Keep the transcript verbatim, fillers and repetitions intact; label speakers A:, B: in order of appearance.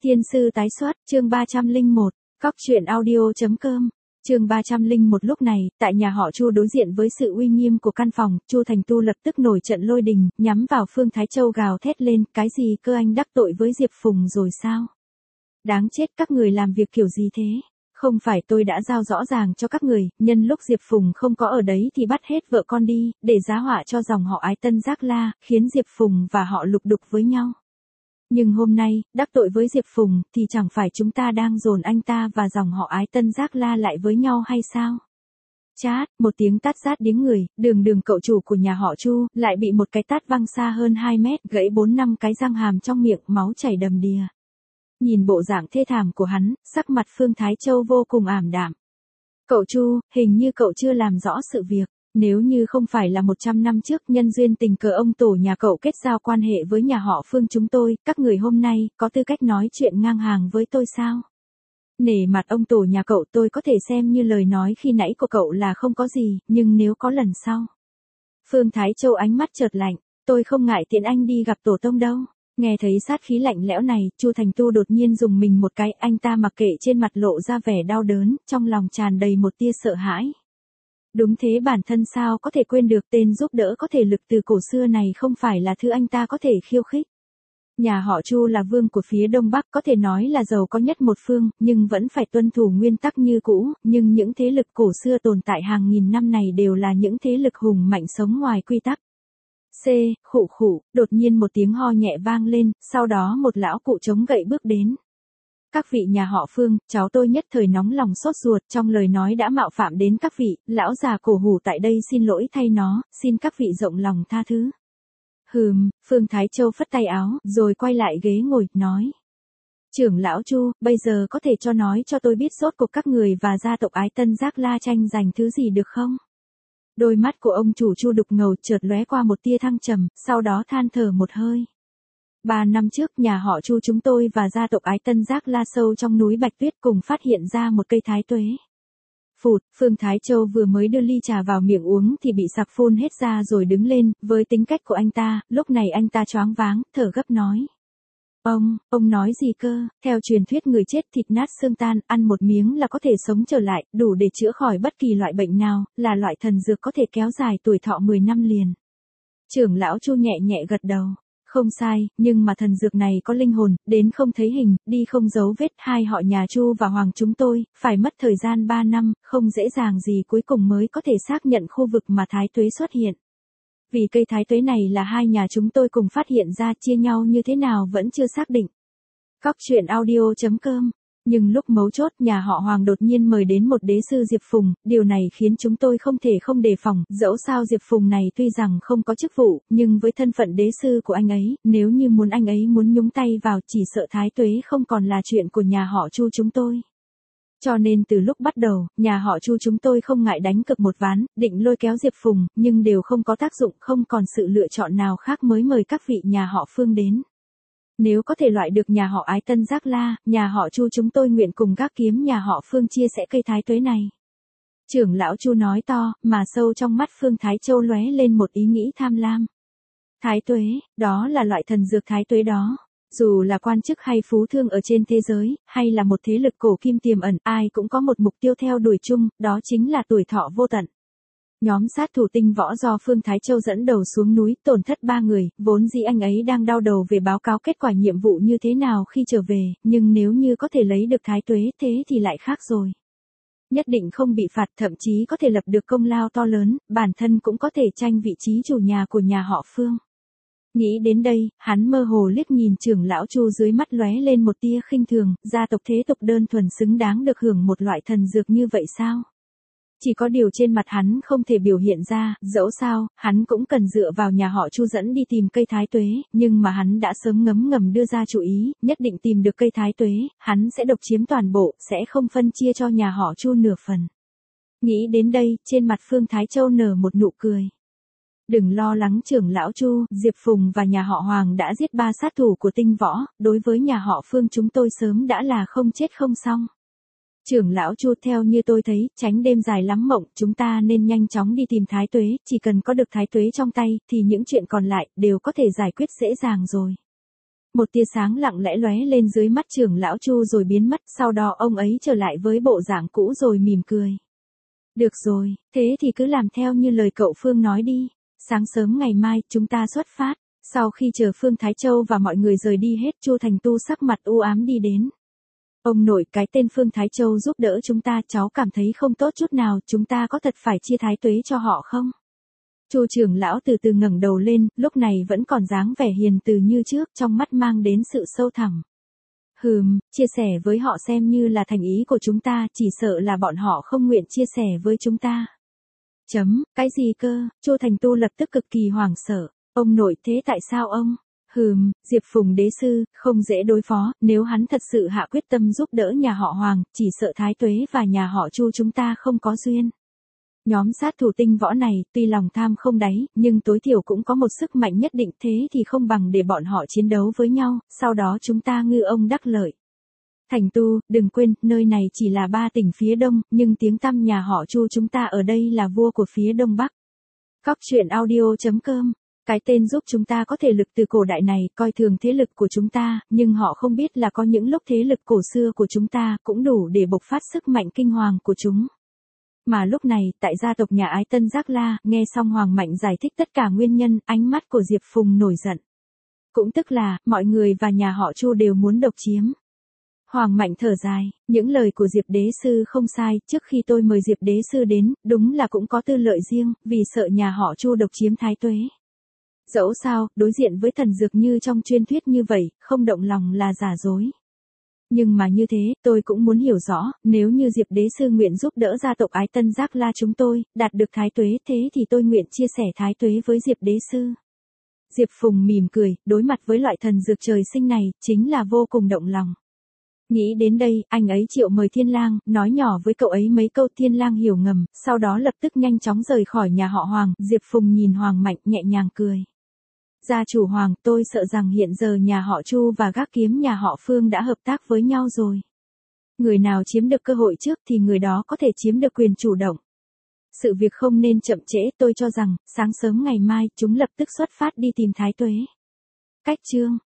A: Thiên sư tái xuất, chương ba trăm lẻ một, cóc truyện audio.com, chương ba trăm lẻ một. Lúc này, tại nhà họ Chu đối diện với sự uy nghiêm của căn phòng, Chu Thành Tu lập tức nổi trận lôi đình, nhắm vào Phương Thái Châu gào thét lên, cái gì cơ, anh đắc tội với Diệp Phùng rồi sao? Đáng chết, các người làm việc kiểu gì thế? Không phải tôi đã giao rõ ràng cho các người, nhân lúc Diệp Phùng không có ở đấy thì bắt hết vợ con đi, để giá họa cho dòng họ Ái Tân Giác La, khiến Diệp Phùng và họ lục đục với nhau. Nhưng hôm nay, đắc tội với Diệp Phùng, thì chẳng phải chúng ta đang dồn anh ta và dòng họ Ái Tân Giác La lại với nhau hay sao? Chát, một tiếng tát rát điếng người, đường đường cậu chủ của nhà họ Chu, lại bị một cái tát văng xa hơn hai mét, gãy bốn năm cái răng hàm trong miệng, máu chảy đầm đìa. Nhìn bộ dạng thê thảm của hắn, sắc mặt Phương Thái Châu vô cùng ảm đạm. Cậu Chu, hình như cậu chưa làm rõ sự việc. Nếu như không phải là một trăm năm trước nhân duyên tình cờ ông tổ nhà cậu kết giao quan hệ với nhà họ Phương chúng tôi, các người hôm nay có tư cách nói chuyện ngang hàng với tôi sao? Nể mặt ông tổ nhà cậu, tôi có thể xem như lời nói khi nãy của cậu là không có gì, nhưng nếu có lần sau. Phương Thái Châu ánh mắt chợt lạnh, tôi không ngại tiện anh đi gặp tổ tông đâu. Nghe thấy sát khí lạnh lẽo này, Chu Thành Tu đột nhiên dùng mình một cái, anh ta mặc kệ trên mặt lộ ra vẻ đau đớn, trong lòng tràn đầy một tia sợ hãi. Đúng thế, bản thân sao có thể quên được tên giúp đỡ có thể lực từ cổ xưa này không phải là thứ anh ta có thể khiêu khích. Nhà họ Chu là vương của phía Đông Bắc, có thể nói là giàu có nhất một phương, nhưng vẫn phải tuân thủ nguyên tắc như cũ, nhưng những thế lực cổ xưa tồn tại hàng nghìn năm này đều là những thế lực hùng mạnh sống ngoài quy tắc. C, khụ khụ, đột nhiên một tiếng ho nhẹ vang lên, sau đó một lão cụ chống gậy bước đến. Các vị nhà họ Phương, cháu tôi nhất thời nóng lòng sốt ruột, trong lời nói đã mạo phạm đến các vị, lão già cổ hủ tại đây xin lỗi thay nó, xin các vị rộng lòng tha thứ. Hừm, Phương Thái Châu phất tay áo, rồi quay lại ghế ngồi, nói. Trưởng lão Chu, bây giờ có thể cho nói cho tôi biết rốt cuộc các người và gia tộc Ái Tân Giác La tranh giành thứ gì được không? Đôi mắt của ông chủ Chu đục ngầu chợt lóe qua một tia thăng trầm, sau đó than thở một hơi. Ba năm trước nhà họ Chu chúng tôi và gia tộc Ái Tân Giác La sâu trong núi Bạch Tuyết cùng phát hiện ra một cây thái tuế. Phụt, Phương Thái Châu vừa mới đưa ly trà vào miệng uống thì bị sặc phun hết ra rồi đứng lên, với tính cách của anh ta, lúc này anh ta choáng váng, thở gấp nói. Ông, ông nói gì cơ, theo truyền thuyết người chết thịt nát xương tan, ăn một miếng là có thể sống trở lại, đủ để chữa khỏi bất kỳ loại bệnh nào, là loại thần dược có thể kéo dài tuổi thọ mười năm liền. Trưởng lão Chu nhẹ nhẹ gật đầu. Không sai, nhưng mà thần dược này có linh hồn, đến không thấy hình, đi không dấu vết, hai họ nhà Chu và Hoàng chúng tôi, phải mất thời gian ba năm, không dễ dàng gì cuối cùng mới có thể xác nhận khu vực mà thái tuế xuất hiện. Vì cây thái tuế này là hai nhà chúng tôi cùng phát hiện ra, chia nhau như thế nào vẫn chưa xác định. Cóc truyện audio.com. Nhưng lúc mấu chốt nhà họ Hoàng đột nhiên mời đến một đế sư Diệp Phùng, điều này khiến chúng tôi không thể không đề phòng, dẫu sao Diệp Phùng này tuy rằng không có chức vụ, nhưng với thân phận đế sư của anh ấy, nếu như muốn anh ấy muốn nhúng tay vào chỉ sợ thái tuế không còn là chuyện của nhà họ Chu chúng tôi. Cho nên từ lúc bắt đầu, nhà họ Chu chúng tôi không ngại đánh cược một ván, định lôi kéo Diệp Phùng, nhưng đều không có tác dụng, không còn sự lựa chọn nào khác mới mời các vị nhà họ Phương đến. Nếu có thể loại được nhà họ Ái Tân Giác La, nhà họ Chu chúng tôi nguyện cùng gác kiếm nhà họ Phương chia sẻ cây thái tuế này. Trưởng lão Chu nói to, mà sâu trong mắt Phương Thái Châu lóe lên một ý nghĩ tham lam. Thái tuế, đó là loại thần dược thái tuế đó. Dù là quan chức hay phú thương ở trên thế giới, hay là một thế lực cổ kim tiềm ẩn, ai cũng có một mục tiêu theo đuổi chung, đó chính là tuổi thọ vô tận. Nhóm sát thủ tinh võ do Phương Thái Châu dẫn đầu xuống núi, tổn thất ba người, vốn dĩ anh ấy đang đau đầu về báo cáo kết quả nhiệm vụ như thế nào khi trở về, nhưng nếu như có thể lấy được thái tuế thế thì lại khác rồi. Nhất định không bị phạt, thậm chí có thể lập được công lao to lớn, bản thân cũng có thể tranh vị trí chủ nhà của nhà họ Phương. Nghĩ đến đây, hắn mơ hồ liếc nhìn trưởng lão Chu, dưới mắt lóe lên một tia khinh thường, gia tộc thế tục đơn thuần xứng đáng được hưởng một loại thần dược như vậy sao? Chỉ có điều trên mặt hắn không thể biểu hiện ra, dẫu sao, hắn cũng cần dựa vào nhà họ Chu dẫn đi tìm cây thái tuế, nhưng mà hắn đã sớm ngấm ngầm đưa ra chủ ý, nhất định tìm được cây thái tuế, hắn sẽ độc chiếm toàn bộ, sẽ không phân chia cho nhà họ Chu nửa phần. Nghĩ đến đây, trên mặt Phương Thái Châu nở một nụ cười. Đừng lo lắng trưởng lão Chu, Diệp Phùng và nhà họ Hoàng đã giết ba sát thủ của tinh võ, đối với nhà họ Phương chúng tôi sớm đã là không chết không xong. Trưởng lão Chu, theo như tôi thấy, tránh đêm dài lắm mộng, chúng ta nên nhanh chóng đi tìm thái tuế, chỉ cần có được thái tuế trong tay, thì những chuyện còn lại, đều có thể giải quyết dễ dàng rồi. Một tia sáng lặng lẽ lóe lên dưới mắt trưởng lão Chu rồi biến mất, sau đó ông ấy trở lại với bộ dạng cũ rồi mỉm cười. Được rồi, thế thì cứ làm theo như lời cậu Phương nói đi. Sáng sớm ngày mai, chúng ta xuất phát. Sau khi chờ Phương Thái Châu và mọi người rời đi hết, Chu Thành Tu sắc mặt u ám đi đến. Ông nội, cái tên Phương Thái Châu giúp đỡ chúng ta, cháu cảm thấy không tốt chút nào, chúng ta có thật phải chia thái tuế cho họ không? Chu trưởng lão từ từ ngẩng đầu lên, lúc này vẫn còn dáng vẻ hiền từ như trước, trong mắt mang đến sự sâu thẳm. Hừm, chia sẻ với họ xem như là thành ý của chúng ta, chỉ sợ là bọn họ không nguyện chia sẻ với chúng ta. Chấm, cái gì cơ? Chu Thành Tu lập tức cực kỳ hoảng sợ. Ông nội, thế tại sao ông? Hừm, Diệp Phùng đế sư, không dễ đối phó, nếu hắn thật sự hạ quyết tâm giúp đỡ nhà họ Hoàng, chỉ sợ Thái Tuế và nhà họ Chu chúng ta không có duyên. Nhóm sát thủ tinh võ này, tuy lòng tham không đáy, nhưng tối thiểu cũng có một sức mạnh nhất định, thế thì không bằng để bọn họ chiến đấu với nhau, sau đó chúng ta ngư ông đắc lợi. Thành Tu, đừng quên, nơi này chỉ là ba tỉnh phía đông, nhưng tiếng tăm nhà họ Chu chúng ta ở đây là vua của phía đông bắc. Cóc truyện audio chấm com. Cái tên giúp chúng ta có thể lực từ cổ đại này, coi thường thế lực của chúng ta, nhưng họ không biết là có những lúc thế lực cổ xưa của chúng ta cũng đủ để bộc phát sức mạnh kinh hoàng của chúng. Mà lúc này, tại gia tộc nhà Ái Tân Giác La, nghe xong Hoàng Mạnh giải thích tất cả nguyên nhân, ánh mắt của Diệp Phùng nổi giận. Cũng tức là, mọi người và nhà họ Chu đều muốn độc chiếm. Hoàng Mạnh thở dài, những lời của Diệp Đế Sư không sai, trước khi tôi mời Diệp Đế Sư đến, đúng là cũng có tư lợi riêng, vì sợ nhà họ Chu độc chiếm Thái Tuế. Dẫu sao, đối diện với thần dược như trong truyền thuyết như vậy, không động lòng là giả dối. Nhưng mà như thế, tôi cũng muốn hiểu rõ, nếu như Diệp Đế Sư nguyện giúp đỡ gia tộc Ái Tân Giác La chúng tôi, đạt được Thái Tuế, thế thì tôi nguyện chia sẻ Thái Tuế với Diệp Đế Sư. Diệp Phùng mỉm cười, đối mặt với loại thần dược trời sinh này, chính là vô cùng động lòng. Nghĩ đến đây, anh ấy triệu mời Thiên Lang, nói nhỏ với cậu ấy mấy câu. Thiên Lang hiểu ngầm, sau đó lập tức nhanh chóng rời khỏi nhà họ Hoàng. Diệp Phùng nhìn Hoàng Mạnh nhẹ nhàng cười. Gia chủ Hoàng, tôi sợ rằng hiện giờ nhà họ Chu và gác kiếm nhà họ Phương đã hợp tác với nhau rồi. Người nào chiếm được cơ hội trước thì người đó có thể chiếm được quyền chủ động. Sự việc không nên chậm trễ, tôi cho rằng, sáng sớm ngày mai, chúng lập tức xuất phát đi tìm Thái Tuế. Cách chương